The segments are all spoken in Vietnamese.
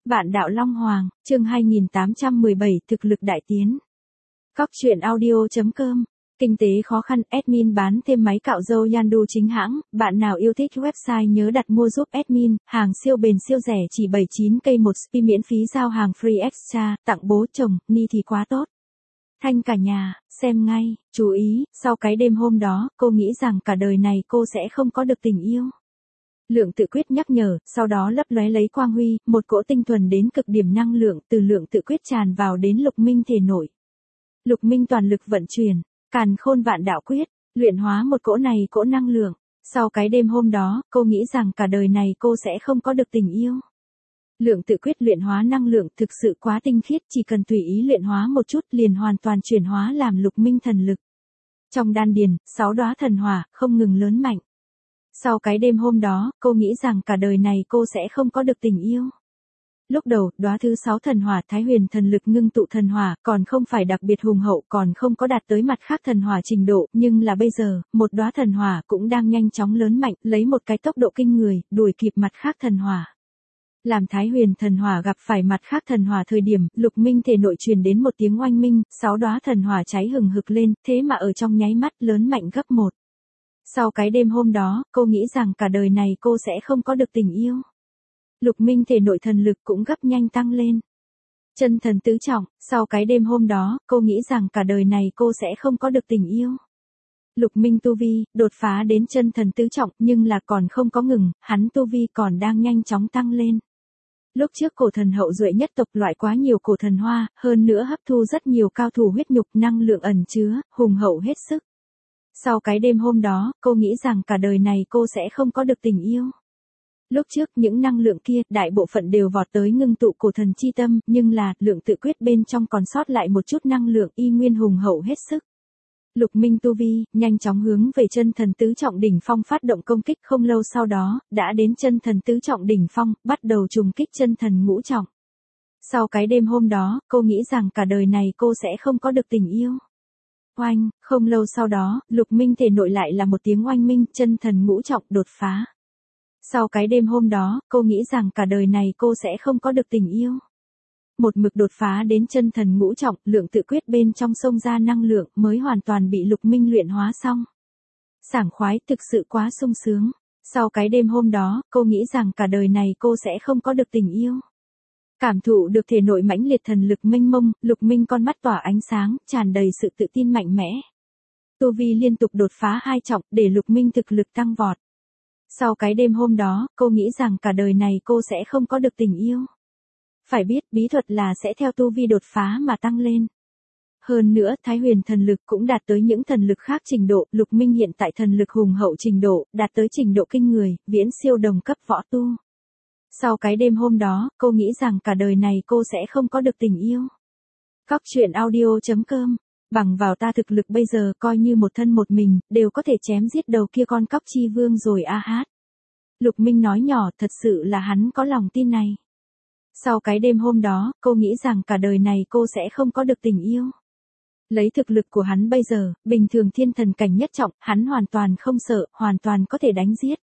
Vạn đạo Long Hoàng, chương 2817, thực lực đại tiến. Cóc truyện audio.com. Kinh tế khó khăn, admin bán thêm máy cạo râu Yandu chính hãng, bạn nào yêu thích website nhớ đặt mua giúp admin, hàng siêu bền siêu rẻ chỉ 79k một spi miễn phí giao hàng free extra, tặng bố chồng, ni thì quá tốt. Thanh cả nhà, xem ngay, chú ý, sau cái đêm hôm đó, cô nghĩ rằng cả đời này cô sẽ không có được tình yêu. Lượng tự quyết nhắc nhở, sau đó lấp lóe lấy quang huy, một cỗ tinh thuần đến cực điểm năng lượng từ lượng tự quyết tràn vào đến Lục Minh thể nội. Lục Minh toàn lực vận chuyển, càn khôn vạn đạo quyết, luyện hóa một cỗ này cỗ năng lượng. Sau cái đêm hôm đó, cô nghĩ rằng cả đời này cô sẽ không có được tình yêu. Lượng tự quyết luyện hóa năng lượng thực sự quá tinh khiết, chỉ cần tùy ý luyện hóa một chút liền hoàn toàn chuyển hóa làm Lục Minh thần lực. Trong đan điền, 6 đóa thần hỏa không ngừng lớn mạnh. Sau cái đêm hôm đó, cô nghĩ rằng cả đời này cô sẽ không có được tình yêu. Lúc đầu, đóa thứ 6 thần hỏa Thái Huyền thần lực ngưng tụ thần hỏa còn không phải đặc biệt hùng hậu, còn không có đạt tới mặt khác thần hỏa trình độ, nhưng là bây giờ, một đóa thần hỏa cũng đang nhanh chóng lớn mạnh, lấy một cái tốc độ kinh người, đuổi kịp mặt khác thần hỏa. Làm Thái Huyền thần hỏa gặp phải mặt khác thần hỏa thời điểm, Lục Minh thể nội truyền đến một tiếng oanh minh, 6 đóa thần hỏa cháy hừng hực lên, thế mà ở trong nháy mắt lớn mạnh gấp 1. Sau cái đêm hôm đó, cô nghĩ rằng cả đời này cô sẽ không có được tình yêu. Lục Minh thể nội thần lực cũng gấp nhanh tăng lên. Chân thần tứ trọng, sau cái đêm hôm đó, cô nghĩ rằng cả đời này cô sẽ không có được tình yêu. Lục Minh tu vi, đột phá đến chân thần tứ trọng, nhưng là còn không có ngừng, hắn tu vi còn đang nhanh chóng tăng lên. Lúc trước cổ thần hậu duệ nhất tộc loại quá nhiều cổ thần hoa, hơn nữa hấp thu rất nhiều cao thủ huyết nhục, năng lượng ẩn chứa, hùng hậu hết sức. Sau cái đêm hôm đó, cô nghĩ rằng cả đời này cô sẽ không có được tình yêu. Lúc trước những năng lượng kia, đại bộ phận đều vọt tới ngưng tụ cổ thần chi tâm, nhưng là, lượng tự quyết bên trong còn sót lại một chút năng lượng y nguyên hùng hậu hết sức. Lục Minh tu vi, nhanh chóng hướng về chân thần tứ trọng đỉnh phong phát động công kích, không lâu sau đó, đã đến chân thần tứ trọng đỉnh phong, bắt đầu trùng kích chân thần ngũ trọng. Sau cái đêm hôm đó, cô nghĩ rằng cả đời này cô sẽ không có được tình yêu. Oanh, không lâu sau đó, Lục Minh thể nội lại là một tiếng oanh minh, chân thần ngũ trọng đột phá. Sau cái đêm hôm đó, cô nghĩ rằng cả đời này cô sẽ không có được tình yêu. Một mực đột phá đến chân thần ngũ trọng, lượng tự quyết bên trong sông ra năng lượng mới hoàn toàn bị Lục Minh luyện hóa xong. Sảng khoái, thực sự quá sung sướng. Sau cái đêm hôm đó, cô nghĩ rằng cả đời này cô sẽ không có được tình yêu. Cảm thụ được thể nội mãnh liệt thần lực mênh mông, Lục Minh con mắt tỏa ánh sáng, tràn đầy sự tự tin mạnh mẽ. Tu vi liên tục đột phá 2 trọng, để Lục Minh thực lực tăng vọt. Sau cái đêm hôm đó, cô nghĩ rằng cả đời này cô sẽ không có được tình yêu. Phải biết, bí thuật là sẽ theo tu vi đột phá mà tăng lên. Hơn nữa, Thái Huyền thần lực cũng đạt tới những thần lực khác trình độ, Lục Minh hiện tại thần lực hùng hậu trình độ, đạt tới trình độ kinh người, viễn siêu đồng cấp võ tu. Sau cái đêm hôm đó, cô nghĩ rằng cả đời này cô sẽ không có được tình yêu. Cóc truyện audio.com. Bằng vào ta thực lực bây giờ coi như một thân một mình, đều có thể chém giết đầu kia con cóc chi vương rồi a hát. Lục Minh nói nhỏ, thật sự là hắn có lòng tin này. Sau cái đêm hôm đó, cô nghĩ rằng cả đời này cô sẽ không có được tình yêu. Lấy thực lực của hắn bây giờ, bình thường thiên thần cảnh nhất trọng, hắn hoàn toàn không sợ, hoàn toàn có thể đánh giết.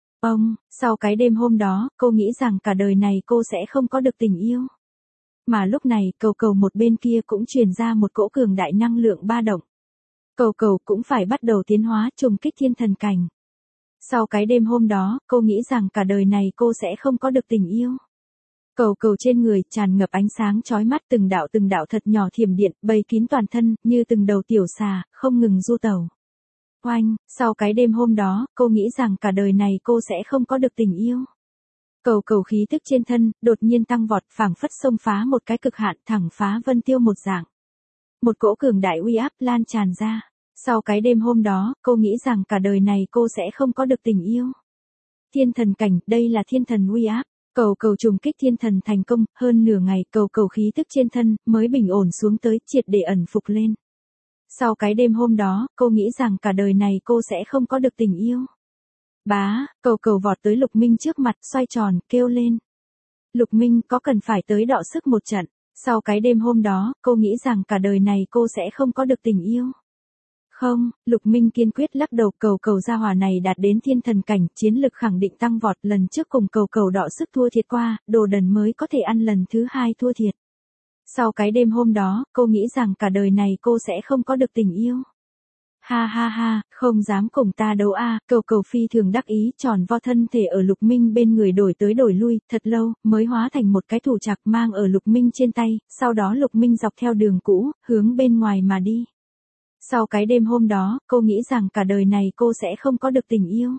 Sau cái đêm hôm đó, cô nghĩ rằng cả đời này cô sẽ không có được tình yêu. Mà lúc này, cầu cầu một bên kia cũng truyền ra một cỗ cường đại năng lượng ba động. Cầu cầu cũng phải bắt đầu tiến hóa trùng kích thiên thần cảnh. Sau cái đêm hôm đó, cô nghĩ rằng cả đời này cô sẽ không có được tình yêu. Cầu cầu trên người tràn ngập ánh sáng chói mắt, từng đạo thật nhỏ thiểm điện, bầy kín toàn thân, như từng đầu tiểu xà, không ngừng du tẩu. Oanh, sau cái đêm hôm đó, cô nghĩ rằng cả đời này cô sẽ không có được tình yêu. Cầu cầu khí tức trên thân, đột nhiên tăng vọt, phảng phất xông phá một cái cực hạn, thẳng phá vân tiêu một dạng. Một cỗ cường đại uy áp lan tràn ra. Sau cái đêm hôm đó, cô nghĩ rằng cả đời này cô sẽ không có được tình yêu. Thiên thần cảnh, đây là thiên thần uy áp. Cầu cầu trùng kích thiên thần thành công, hơn nửa ngày, cầu cầu khí tức trên thân, mới bình ổn xuống tới, triệt để ẩn phục lên. Sau cái đêm hôm đó, cô nghĩ rằng cả đời này cô sẽ không có được tình yêu. Bá, cầu cầu vọt tới Lục Minh trước mặt, xoay tròn, kêu lên. Lục Minh có cần phải tới đọ sức một trận. Sau cái đêm hôm đó, cô nghĩ rằng cả đời này cô sẽ không có được tình yêu. Không, Lục Minh kiên quyết lắc đầu. Cầu gia hỏa này đạt đến thiên thần cảnh, chiến lực khẳng định tăng vọt, lần trước cùng cầu đọ sức thua thiệt qua, đồ đần mới có thể ăn lần thứ hai thua thiệt. Sau cái đêm hôm đó, cô nghĩ rằng cả đời này cô sẽ không có được tình yêu. Ha ha ha, không dám cùng ta đấu a. Cầu phi thường đắc ý, tròn vo thân thể ở Lục Minh bên người đổi tới đổi lui, thật lâu, mới hóa thành một cái thủ trạc mang ở Lục Minh trên tay, sau đó Lục Minh dọc theo đường cũ, hướng bên ngoài mà đi. Sau cái đêm hôm đó, cô nghĩ rằng cả đời này cô sẽ không có được tình yêu.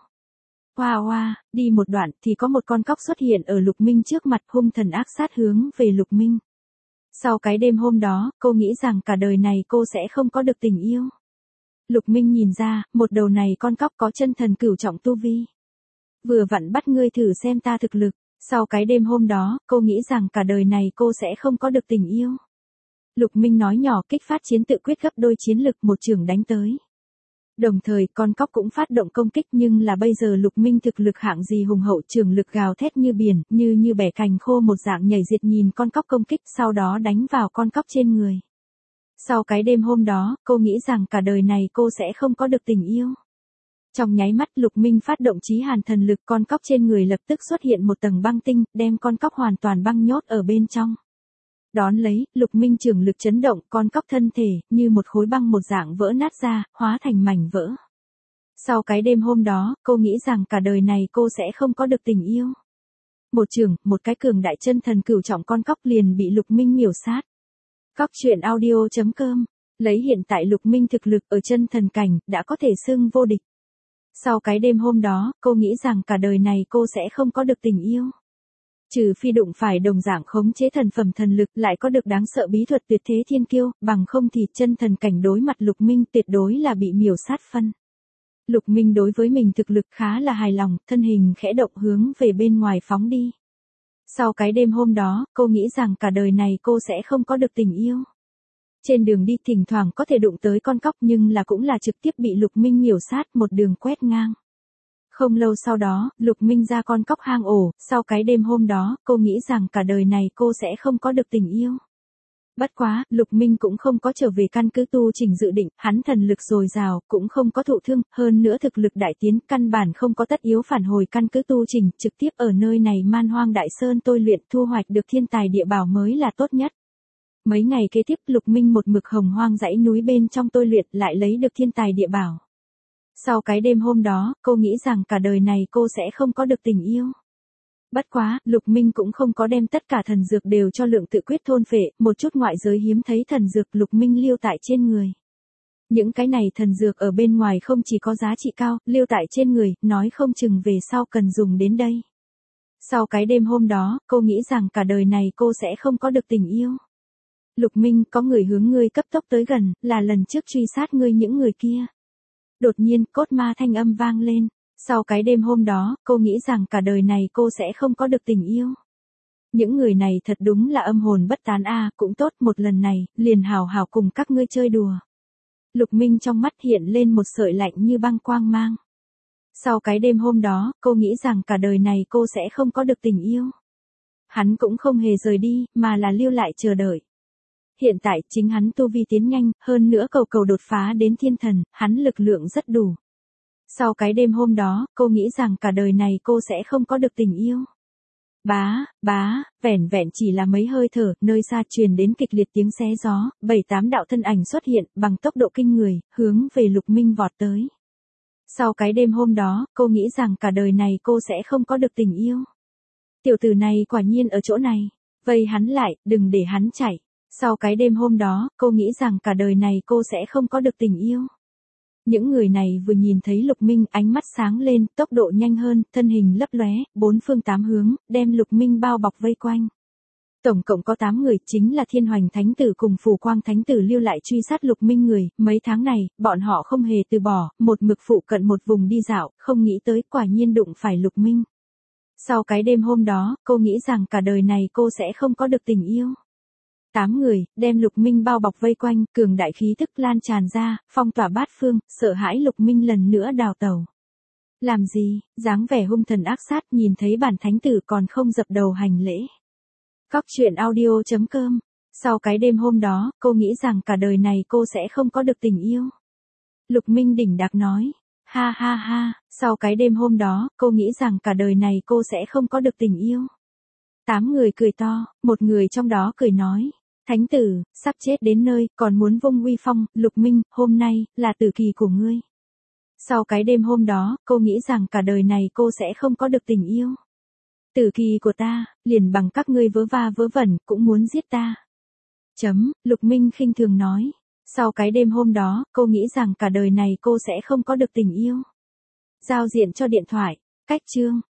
Hoa, đi một đoạn thì có một con cóc xuất hiện ở Lục Minh trước mặt, hung thần ác sát hướng về Lục Minh. Sau cái đêm hôm đó, cô nghĩ rằng cả đời này cô sẽ không có được tình yêu. Lục Minh nhìn ra, một đầu này con cóc có chân thần cửu trọng tu vi. Vừa vặn bắt ngươi thử xem ta thực lực. Sau cái đêm hôm đó, cô nghĩ rằng cả đời này cô sẽ không có được tình yêu. Lục Minh nói nhỏ, kích phát chiến tự quyết gấp đôi chiến lực, một chưởng đánh tới. Đồng thời, con cóc cũng phát động công kích, nhưng là bây giờ Lục Minh thực lực hạng gì hùng hậu, chưởng lực gào thét như biển, như bẻ cành khô một dạng, nhảy diệt nhìn con cóc công kích, sau đó đánh vào con cóc trên người. Sau cái đêm hôm đó, cô nghĩ rằng cả đời này cô sẽ không có được tình yêu. Trong nháy mắt Lục Minh phát động chí hàn thần lực, con cóc trên người lập tức xuất hiện một tầng băng tinh, đem con cóc hoàn toàn băng nhốt ở bên trong. Đón lấy, Lục Minh chưởng lực chấn động, con cóc thân thể, như một khối băng một dạng vỡ nát ra, hóa thành mảnh vỡ. Sau cái đêm hôm đó, cô nghĩ rằng cả đời này cô sẽ không có được tình yêu. Một chưởng, một cái cường đại chân thần cửu trọng, con cóc liền bị Lục Minh miểu sát. Cóc truyện audio.com, lấy hiện tại Lục Minh thực lực ở chân thần cảnh, đã có thể xưng vô địch. Sau cái đêm hôm đó, cô nghĩ rằng cả đời này cô sẽ không có được tình yêu. Trừ phi đụng phải đồng dạng khống chế thần phẩm thần lực, lại có được đáng sợ bí thuật tuyệt thế thiên kiêu, bằng không thì chân thần cảnh đối mặt Lục Minh tuyệt đối là bị miểu sát phân. Lục Minh đối với mình thực lực khá là hài lòng, thân hình khẽ động hướng về bên ngoài phóng đi. Sau cái đêm hôm đó, cô nghĩ rằng cả đời này cô sẽ không có được tình yêu. Trên đường đi thỉnh thoảng có thể đụng tới con cóc, nhưng là cũng là trực tiếp bị Lục Minh miểu sát, một đường quét ngang. Không lâu sau đó, Lục Minh ra con cóc hang ổ, sau cái đêm hôm đó, cô nghĩ rằng cả đời này cô sẽ không có được tình yêu. Bất quá, Lục Minh cũng không có trở về căn cứ tu chỉnh dự định, hắn thần lực dồi dào, cũng không có thụ thương, hơn nữa thực lực đại tiến, căn bản không có tất yếu phản hồi căn cứ tu chỉnh, trực tiếp ở nơi này Man Hoang Đại Sơn tôi luyện, thu hoạch được thiên tài địa bảo mới là tốt nhất. Mấy ngày kế tiếp, Lục Minh một mực hồng hoang dãy núi bên trong tôi luyện, lại lấy được thiên tài địa bảo. Sau cái đêm hôm đó, cô nghĩ rằng cả đời này cô sẽ không có được tình yêu. Bất quá, Lục Minh cũng không có đem tất cả thần dược đều cho Lượng Tự Quyết thôn phệ, một chút ngoại giới hiếm thấy thần dược Lục Minh lưu tại trên người. Những cái này thần dược ở bên ngoài không chỉ có giá trị cao, lưu tại trên người, nói không chừng về sau cần dùng đến đây. Sau cái đêm hôm đó, cô nghĩ rằng cả đời này cô sẽ không có được tình yêu. Lục Minh, có người hướng ngươi cấp tốc tới gần, là lần trước truy sát ngươi những người kia. Đột nhiên, cốt ma thanh âm vang lên. Sau cái đêm hôm đó, cô nghĩ rằng cả đời này cô sẽ không có được tình yêu. Những người này thật đúng là âm hồn bất tán a, cũng tốt, một lần này, liền hào hào cùng các ngươi chơi đùa. Lục Minh trong mắt hiện lên một sợi lạnh như băng quang mang. Sau cái đêm hôm đó, cô nghĩ rằng cả đời này cô sẽ không có được tình yêu. Hắn cũng không hề rời đi, mà là lưu lại chờ đợi. Hiện tại, chính hắn tu vi tiến nhanh, hơn nữa cầu đột phá đến thiên thần, hắn lực lượng rất đủ. Sau cái đêm hôm đó, cô nghĩ rằng cả đời này cô sẽ không có được tình yêu. Vẻn vẹn chỉ là mấy hơi thở, nơi xa truyền đến kịch liệt tiếng xé gió, 7-8 đạo thân ảnh xuất hiện, bằng tốc độ kinh người, hướng về Lục Minh vọt tới. Sau cái đêm hôm đó, cô nghĩ rằng cả đời này cô sẽ không có được tình yêu. Tiểu tử này quả nhiên ở chỗ này, vây hắn lại, đừng để hắn chạy. Sau cái đêm hôm đó, cô nghĩ rằng cả đời này cô sẽ không có được tình yêu. Những người này vừa nhìn thấy Lục Minh, ánh mắt sáng lên, tốc độ nhanh hơn, thân hình lấp lóe, 4 phương 8 hướng, đem Lục Minh bao bọc vây quanh. Tổng cộng có 8 người, chính là Thiên Hoành Thánh Tử cùng Phù Quang Thánh Tử lưu lại truy sát Lục Minh người, mấy tháng này, bọn họ không hề từ bỏ, một mực phụ cận một vùng đi dạo, không nghĩ tới quả nhiên đụng phải Lục Minh. Sau cái đêm hôm đó, cô nghĩ rằng cả đời này cô sẽ không có được tình yêu. 8 người, đem Lục Minh bao bọc vây quanh, cường đại khí tức lan tràn ra, phong tỏa bát phương, sợ hãi Lục Minh lần nữa đào tẩu. Làm gì, dáng vẻ hung thần ác sát, nhìn thấy bản thánh tử còn không dập đầu hành lễ. Cóc truyện audio.com. Sau cái đêm hôm đó, cô nghĩ rằng cả đời này cô sẽ không có được tình yêu. Lục Minh đỉnh đạc nói. Ha ha ha, sau cái đêm hôm đó, cô nghĩ rằng cả đời này cô sẽ không có được tình yêu. 8 người cười to, một người trong đó cười nói. Thánh tử, sắp chết đến nơi, còn muốn vung uy phong, Lục Minh, hôm nay, là tử kỳ của ngươi. Sau cái đêm hôm đó, cô nghĩ rằng cả đời này cô sẽ không có được tình yêu. Tử kỳ của ta, liền bằng các ngươi vớ va vớ vẩn, cũng muốn giết ta. Lục Minh khinh thường nói. Sau cái đêm hôm đó, cô nghĩ rằng cả đời này cô sẽ không có được tình yêu. Giao diện cho điện thoại, cách chương.